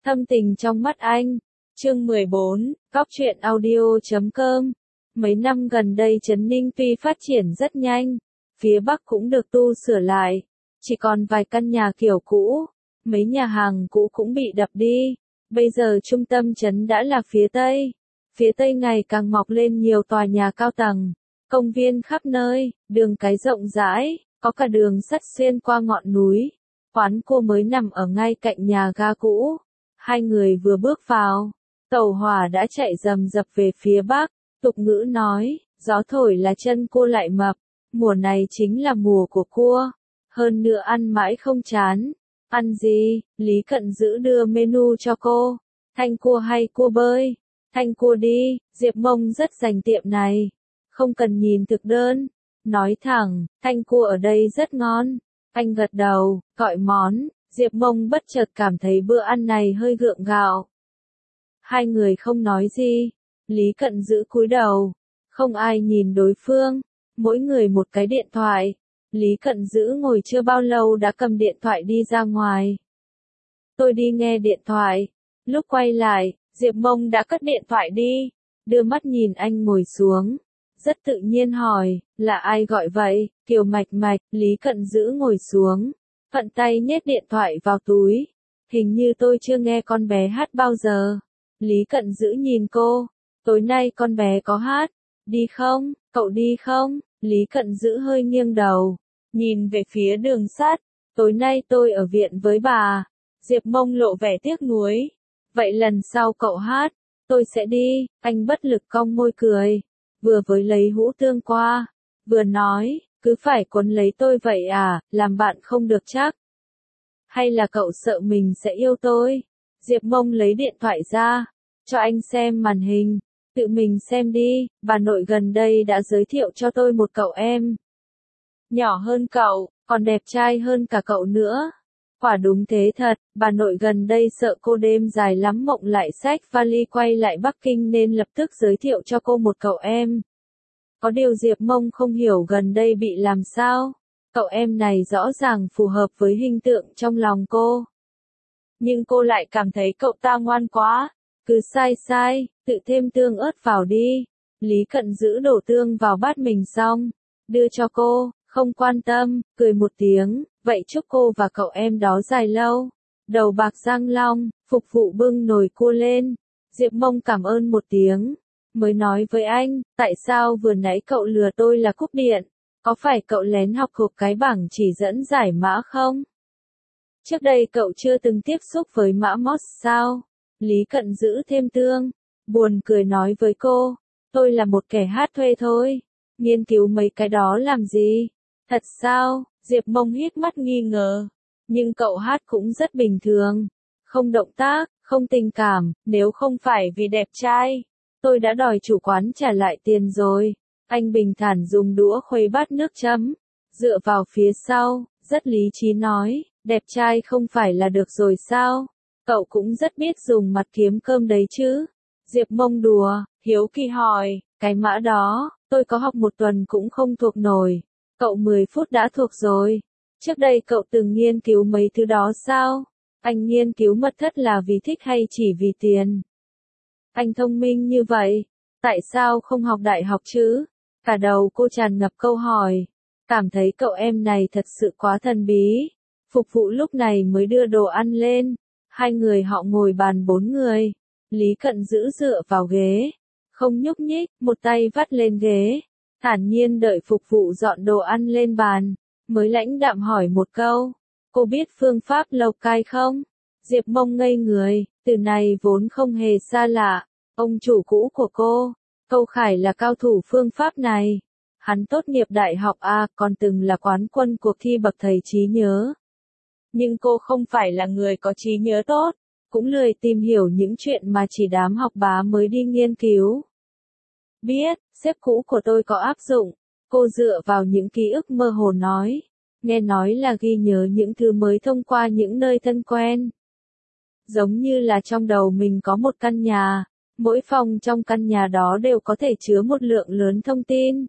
Thâm tình trong mắt anh. Chương 14, Góc truyện audio.com. Mấy năm gần đây Trấn Ninh tuy phát triển rất nhanh, phía Bắc cũng được tu sửa lại, chỉ còn vài căn nhà kiểu cũ, mấy nhà hàng cũ cũng bị đập đi. Bây giờ trung tâm trấn đã là phía Tây. Phía Tây ngày càng mọc lên nhiều tòa nhà cao tầng, công viên khắp nơi, đường cái rộng rãi, có cả đường sắt xuyên qua ngọn núi. Quán cua mới nằm ở ngay cạnh nhà ga cũ. Hai người vừa bước vào, tàu hỏa đã chạy rầm rập về phía Bắc. Tục ngữ nói, gió thổi là chân cua lại mập, mùa này chính là mùa của cua. Hơn nữa ăn mãi không chán. Ăn gì? Lý Cận Dữ đưa menu cho cô. Thanh cua hay cua bơi? Thanh cua đi, Diệp Mông rất dành tiệm này. Không cần nhìn thực đơn. Nói thẳng, thanh cua ở đây rất ngon. Anh gật đầu, gọi món. Diệp Mông bất chợt cảm thấy bữa ăn này hơi gượng gạo. Hai người không nói gì. Lý Cận Dữ cúi đầu. Không ai nhìn đối phương. Mỗi người một cái điện thoại. Lý Cận Dữ ngồi chưa bao lâu đã cầm điện thoại đi ra ngoài. Tôi đi nghe điện thoại. Lúc quay lại, Diệp Mông đã cất điện thoại đi. Đưa mắt nhìn anh ngồi xuống. Rất tự nhiên hỏi, là ai gọi vậy? Kiều Mạch Mạch. Lý Cận Dữ ngồi xuống. Thuận tay nhét điện thoại vào túi. Hình như tôi chưa nghe con bé hát bao giờ. Lý Cận Dữ nhìn cô. Tối nay con bé có hát. Đi không? Cậu đi không? Lý Cận Dữ hơi nghiêng đầu. Nhìn về phía đường sắt. Tối nay tôi ở viện với bà. Diệp Mông lộ vẻ tiếc nuối. Vậy lần sau cậu hát, tôi sẽ đi. Anh bất lực cong môi cười. Vừa với lấy hũ tương qua. Vừa nói, cứ phải quấn lấy tôi vậy à, làm bạn không được chắc. Hay là cậu sợ mình sẽ yêu tôi? Diệp Mông lấy điện thoại ra. Cho anh xem màn hình. Tự mình xem đi, bà nội gần đây đã giới thiệu cho tôi một cậu em. Nhỏ hơn cậu, còn đẹp trai hơn cả cậu nữa. Quả đúng thế thật, bà nội gần đây sợ cô đêm dài lắm mộng lại xách vali quay lại Bắc Kinh nên lập tức giới thiệu cho cô một cậu em. Có điều Diệp Mông không hiểu gần đây bị làm sao. Cậu em này rõ ràng phù hợp với hình tượng trong lòng cô. Nhưng cô lại cảm thấy cậu ta ngoan quá. Cứ sai, tự thêm tương ớt vào đi. Lý Cận Dữ đổ tương vào bát mình xong. Đưa cho cô, không quan tâm, cười một tiếng. Vậy chúc cô và cậu em đó dài lâu. Đầu bạc răng long, phục vụ bưng nồi cua lên. Diệp Mông cảm ơn một tiếng. Mới nói với anh, tại sao vừa nãy cậu lừa tôi là cúp điện? Có phải cậu lén học thuộc cái bảng chỉ dẫn giải mã không? Trước đây cậu chưa từng tiếp xúc với mã MOS sao? Lý Cận Dữ thêm tương. Buồn cười nói với cô. Tôi là một kẻ hát thuê thôi. Nghiên cứu mấy cái đó làm gì? Thật sao? Diệp Mông hít mắt nghi ngờ. Nhưng cậu hát cũng rất bình thường. Không động tác, không tình cảm, nếu không phải vì đẹp trai. Tôi đã đòi chủ quán trả lại tiền rồi. Anh bình thản dùng đũa khuấy bát nước chấm. Dựa vào phía sau, rất lý trí nói. Đẹp trai không phải là được rồi sao? Cậu cũng rất biết dùng mặt kiếm cơm đấy chứ. Diệp Mông đùa, hiếu kỳ hỏi, cái mã đó, tôi có học một tuần cũng không thuộc nổi. Cậu 10 phút đã thuộc rồi. Trước đây cậu từng nghiên cứu mấy thứ đó sao? Anh nghiên cứu mật thất là vì thích hay chỉ vì tiền? Anh thông minh như vậy, tại sao không học đại học chứ? Cả đầu cô tràn ngập câu hỏi. Cảm thấy cậu em này thật sự quá thần bí. Phục vụ lúc này mới đưa đồ ăn lên. Hai người họ ngồi bàn 4 người. Lý Cận Dữ dựa vào ghế. Không nhúc nhích, một tay vắt lên ghế. Thản nhiên đợi phục vụ dọn đồ ăn lên bàn. Mới lãnh đạm hỏi một câu. Cô biết phương pháp lầu cai không? Diệp Mông ngây người. Từ này vốn không hề xa lạ. Ông chủ cũ của cô. Câu Khải là cao thủ phương pháp này. Hắn tốt nghiệp đại học A, còn từng là quán quân cuộc thi bậc thầy trí nhớ. Nhưng cô không phải là người có trí nhớ tốt, cũng lười tìm hiểu những chuyện mà chỉ đám học bá mới đi nghiên cứu. Biết, sếp cũ của tôi có áp dụng, cô dựa vào những ký ức mơ hồ nói. Nghe nói là ghi nhớ những thứ mới thông qua những nơi thân quen. Giống như là trong đầu mình có một căn nhà, mỗi phòng trong căn nhà đó đều có thể chứa một lượng lớn thông tin.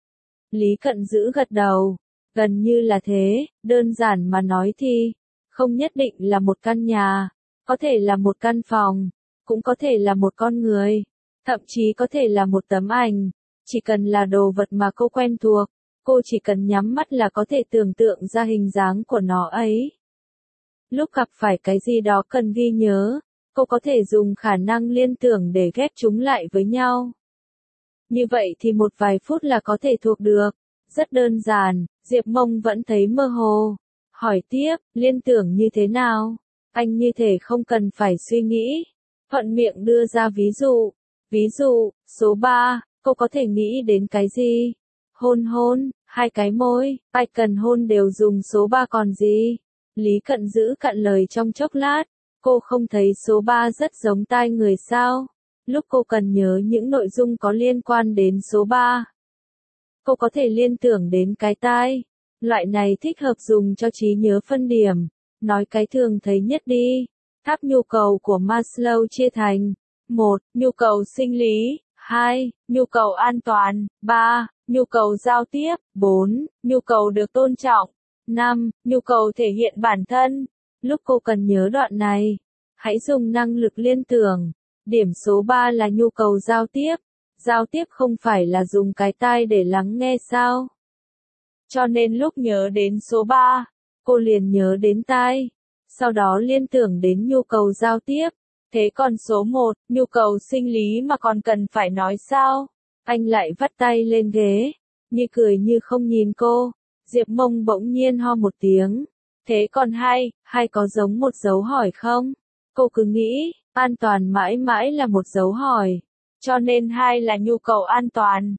Lý Cận Dữ gật đầu. Gần như là thế, đơn giản mà nói thì, không nhất định là một căn nhà, Có thể là một căn phòng, cũng có thể là một con người, thậm chí có thể là một tấm ảnh. Chỉ cần là đồ vật mà cô quen thuộc, cô chỉ cần nhắm mắt là có thể tưởng tượng ra hình dáng của nó ấy. Lúc gặp phải cái gì đó cần ghi nhớ, cô có thể dùng khả năng liên tưởng để ghép chúng lại với nhau. Như vậy thì một vài phút là có thể thuộc được. Rất đơn giản, Diệp Mông vẫn thấy mơ hồ. Hỏi tiếp, liên tưởng như thế nào? Anh như thể không cần phải suy nghĩ. Thuận miệng đưa ra ví dụ. Ví dụ, số 3, cô có thể nghĩ đến cái gì? Hôn hôn, hai cái môi, ai cần hôn đều dùng số 3 còn gì? Lý Cận giữ cạn lời trong chốc lát. Cô không thấy số 3 rất giống tai người sao? Lúc cô cần nhớ những nội dung có liên quan đến số 3, cô có thể liên tưởng đến cái tai. Loại này thích hợp dùng cho trí nhớ phân điểm. Nói cái thường thấy nhất đi. Tháp nhu cầu của Maslow chia thành 1. Nhu cầu sinh lý, 2. Nhu cầu an toàn, 3. Nhu cầu giao tiếp, 4. Nhu cầu được tôn trọng, 5. Nhu cầu thể hiện bản thân. Lúc cô cần nhớ đoạn này, hãy dùng năng lực liên tưởng. Điểm số 3 là nhu cầu giao tiếp. Giao tiếp không phải là dùng cái tai để lắng nghe sao? Cho nên lúc nhớ đến số 3, cô liền nhớ đến tai. Sau đó liên tưởng đến nhu cầu giao tiếp. Thế còn số 1, nhu cầu sinh lý mà còn cần phải nói sao? Anh lại vắt tay lên ghế, như cười như không nhìn cô. Diệp Mông bỗng nhiên ho một tiếng. Thế còn hai có giống một dấu hỏi không? Cô cứ nghĩ, an toàn mãi mãi là một dấu hỏi. Cho nên 2 là nhu cầu an toàn.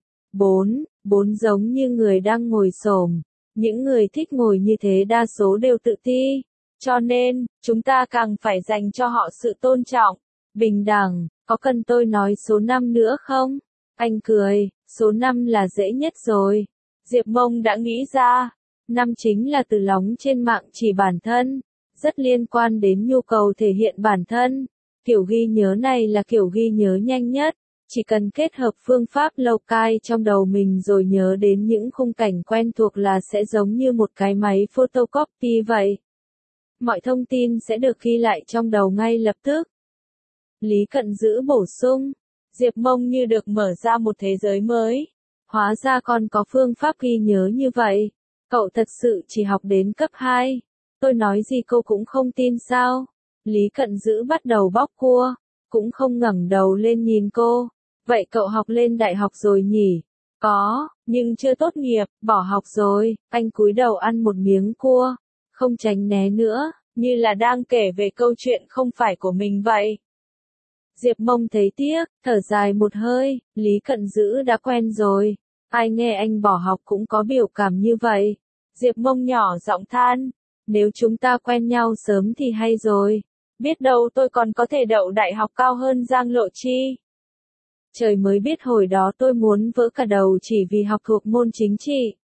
4 giống như người đang ngồi xổm. Những người thích ngồi như thế đa số đều tự ti. Cho nên, chúng ta càng phải dành cho họ sự tôn trọng, bình đẳng. Có cần tôi nói số 5 nữa không? Anh cười, số 5 là dễ nhất rồi. Diệp Mông đã nghĩ ra. 5 chính là từ lóng trên mạng chỉ bản thân. Rất liên quan đến nhu cầu thể hiện bản thân. Kiểu ghi nhớ này là kiểu ghi nhớ nhanh nhất. Chỉ cần kết hợp phương pháp lâu cai trong đầu mình rồi nhớ đến những khung cảnh quen thuộc là sẽ giống như một cái máy photocopy vậy. Mọi thông tin sẽ được ghi lại trong đầu ngay lập tức. Lý Cận giữ bổ sung. Diệp Mông như được mở ra một thế giới mới. Hóa ra còn có phương pháp ghi nhớ như vậy. Cậu thật sự chỉ học đến cấp 2. Tôi nói gì cô cũng không tin sao? Lý Cận giữ bắt đầu bóc cua. Cũng không ngẩng đầu lên nhìn cô. Vậy cậu học lên đại học rồi nhỉ? Có, nhưng chưa tốt nghiệp, bỏ học rồi. Anh cúi đầu ăn một miếng cua. Không tránh né nữa, như là đang kể về câu chuyện không phải của mình vậy. Diệp Mông thấy tiếc, thở dài một hơi. Lý Cận giữ đã quen rồi. Ai nghe anh bỏ học cũng có biểu cảm như vậy. Diệp Mông nhỏ giọng than. Nếu chúng ta quen nhau sớm thì hay rồi. Biết đâu tôi còn có thể đậu đại học cao hơn Giang Lộ Chi. Trời mới biết hồi đó tôi muốn vỡ cả đầu chỉ vì học thuộc môn chính trị.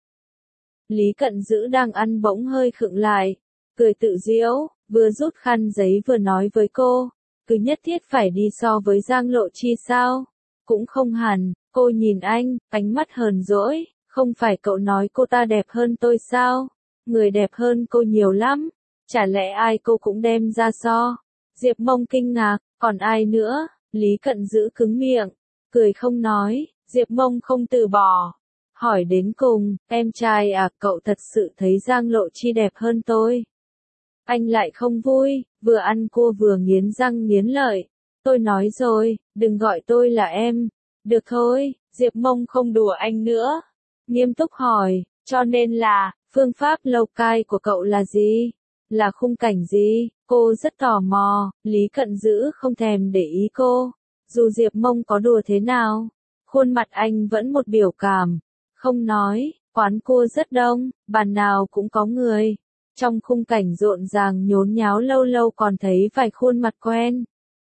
Lý Cận giữ đang ăn bỗng hơi khựng lại. Cười tự giễu, vừa rút khăn giấy vừa nói với cô. Cứ nhất thiết phải đi so với Giang Lộ Chi sao? Cũng không hẳn. Cô nhìn anh, ánh mắt hờn dỗi. Không phải cậu nói cô ta đẹp hơn tôi sao? Người đẹp hơn cô nhiều lắm. Chả lẽ ai cô cũng đem ra so? Diệp Mông kinh ngạc, còn ai nữa? Lý Cận giữ cứng miệng, cười không nói. Diệp Mông không từ bỏ. Hỏi đến cùng, em trai à, cậu thật sự thấy Giang Lộ Chi đẹp hơn tôi? Anh lại không vui, vừa ăn cua vừa nghiến răng nghiến lợi. Tôi nói rồi, đừng gọi tôi là em. Được thôi, Diệp Mông không đùa anh nữa. Nghiêm túc hỏi, cho nên là, phương pháp lâu cai của cậu là gì? Là khung cảnh gì? Cô rất tò mò. Lý Cận giữ không thèm để ý cô. Dù Diệp Mông có đùa thế nào, khuôn mặt anh vẫn một biểu cảm. Không nói, quán cua rất đông, bàn nào cũng có người. Trong khung cảnh rộn ràng nhốn nháo lâu lâu còn thấy vài khuôn mặt quen.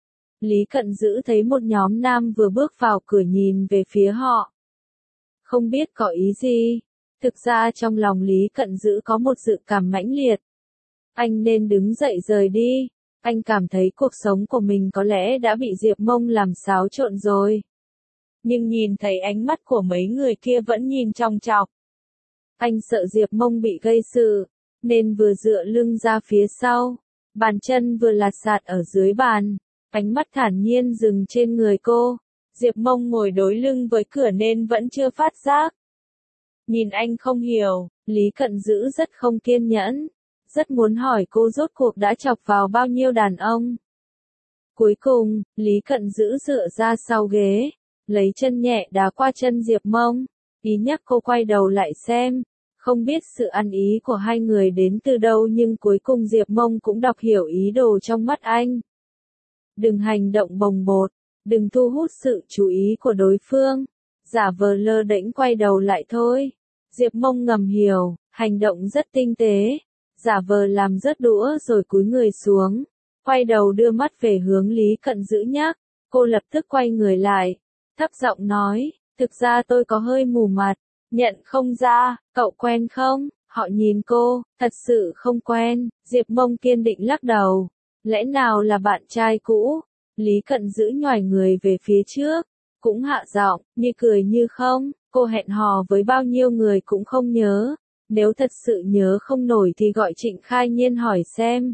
Lý Cận giữ thấy một nhóm nam vừa bước vào cửa nhìn về phía họ. Không biết có ý gì. Thực ra trong lòng Lý Cận giữ có một dự cảm mãnh liệt. Anh nên đứng dậy rời đi. Anh cảm thấy cuộc sống của mình có lẽ đã bị Diệp Mông làm xáo trộn rồi. Nhưng nhìn thấy ánh mắt của mấy người kia vẫn nhìn chòng chọc. Anh sợ Diệp Mông bị gây sự, nên vừa dựa lưng ra phía sau, Bàn chân vừa lạt sạt ở dưới bàn, ánh mắt thản nhiên dừng trên người cô. Diệp Mông ngồi đối lưng với cửa nên vẫn chưa phát giác. Nhìn anh không hiểu, Lý Cận Dữ rất không kiên nhẫn, rất muốn hỏi cô rốt cuộc đã chọc vào bao nhiêu đàn ông. Cuối cùng, Lý Cận Dữ dựa ra sau ghế, lấy chân nhẹ đá qua chân Diệp Mông, ý nhắc cô quay đầu lại xem. Không biết sự ăn ý của hai người đến từ đâu nhưng cuối cùng Diệp Mông cũng đọc hiểu ý đồ trong mắt anh. Đừng hành động bồng bột, đừng thu hút sự chú ý của đối phương, giả vờ lơ đễnh quay đầu lại thôi. Diệp Mông ngầm hiểu, hành động rất tinh tế, giả vờ làm rớt đũa rồi cúi người xuống, quay đầu đưa mắt về hướng Lý Cận Dữ nhắc. Cô lập tức quay người lại, thấp giọng nói, thực ra tôi có hơi mù mặt. Nhận không ra, cậu quen không? Họ nhìn cô, thật sự không quen. Diệp Mông kiên định lắc đầu. Lẽ nào là bạn trai cũ? Lý Cận Dữ nhoài người về phía trước, cũng hạ giọng, như cười như không. Cô hẹn hò với bao nhiêu người cũng không nhớ. Nếu thật sự nhớ không nổi thì gọi Trịnh Khai Nhiên hỏi xem.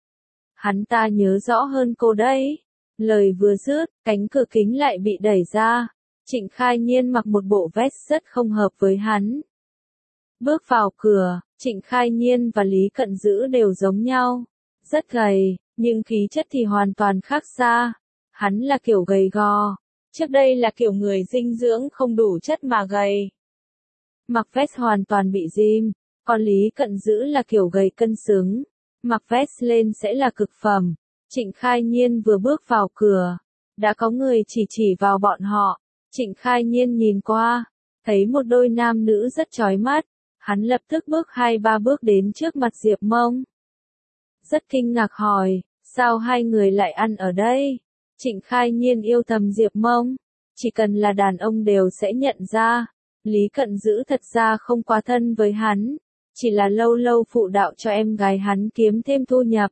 Hắn ta nhớ rõ hơn cô đấy. Lời vừa dứt, cánh cửa kính lại bị đẩy ra. Trịnh Khai Nhiên mặc một bộ vest rất không hợp với hắn. Bước vào cửa, Trịnh Khai Nhiên và Lý Cận Dữ đều giống nhau. Rất gầy, nhưng khí chất thì hoàn toàn khác xa. Hắn là kiểu gầy gò. Trước đây là kiểu người dinh dưỡng không đủ chất mà gầy. Mặc vest hoàn toàn bị rim. Còn Lý Cận Dữ là kiểu gầy cân xứng. Mặc vest lên sẽ là cực phẩm. Trịnh Khai Nhiên vừa bước vào cửa, đã có người chỉ vào bọn họ. Trịnh Khai Nhiên nhìn qua, thấy một đôi nam nữ rất chói mắt, hắn lập tức bước 2-3 bước đến trước mặt Diệp Mông. Rất kinh ngạc hỏi, sao hai người lại ăn ở đây? Trịnh Khai Nhiên yêu thầm Diệp Mông, chỉ cần là đàn ông đều sẽ nhận ra. Lý Cận Dữ thật ra không quá thân với hắn, chỉ là lâu lâu phụ đạo cho em gái hắn kiếm thêm thu nhập.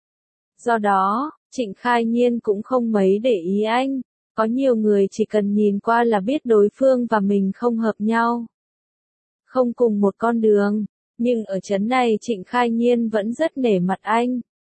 Do đó, Trịnh Khai Nhiên cũng không mấy để ý anh. Có nhiều người chỉ cần nhìn qua là biết đối phương và mình không hợp nhau. Không cùng một con đường, nhưng ở trấn này Trịnh Khai Nhiên vẫn rất nể mặt anh.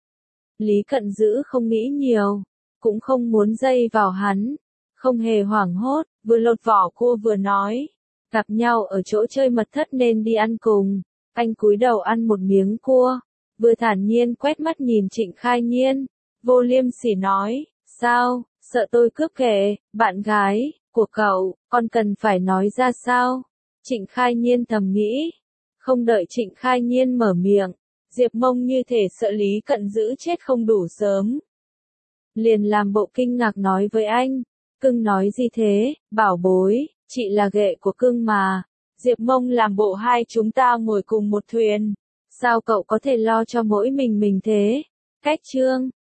Lý Cận Dữ không nghĩ nhiều, cũng không muốn dây vào hắn, không hề hoảng hốt, vừa lột vỏ cua vừa nói. Gặp nhau ở chỗ chơi mật thất nên đi ăn cùng, anh cúi đầu ăn một miếng cua, vừa thản nhiên quét mắt nhìn Trịnh Khai Nhiên, vô liêm sỉ nói, sao? Sợ tôi cướp kệ, bạn gái của cậu, con cần phải nói ra sao? Trịnh Khai Nhiên thầm nghĩ. Không đợi Trịnh Khai Nhiên mở miệng, Diệp Mông như thể sợ Lý Cận Dữ chết không đủ sớm. Liền làm bộ kinh ngạc nói với anh, cưng nói gì thế, bảo bối, chị là ghệ của cưng mà. Diệp Mông làm bộ hai chúng ta ngồi cùng một thuyền. Sao cậu có thể lo cho mỗi mình thế? Cách chương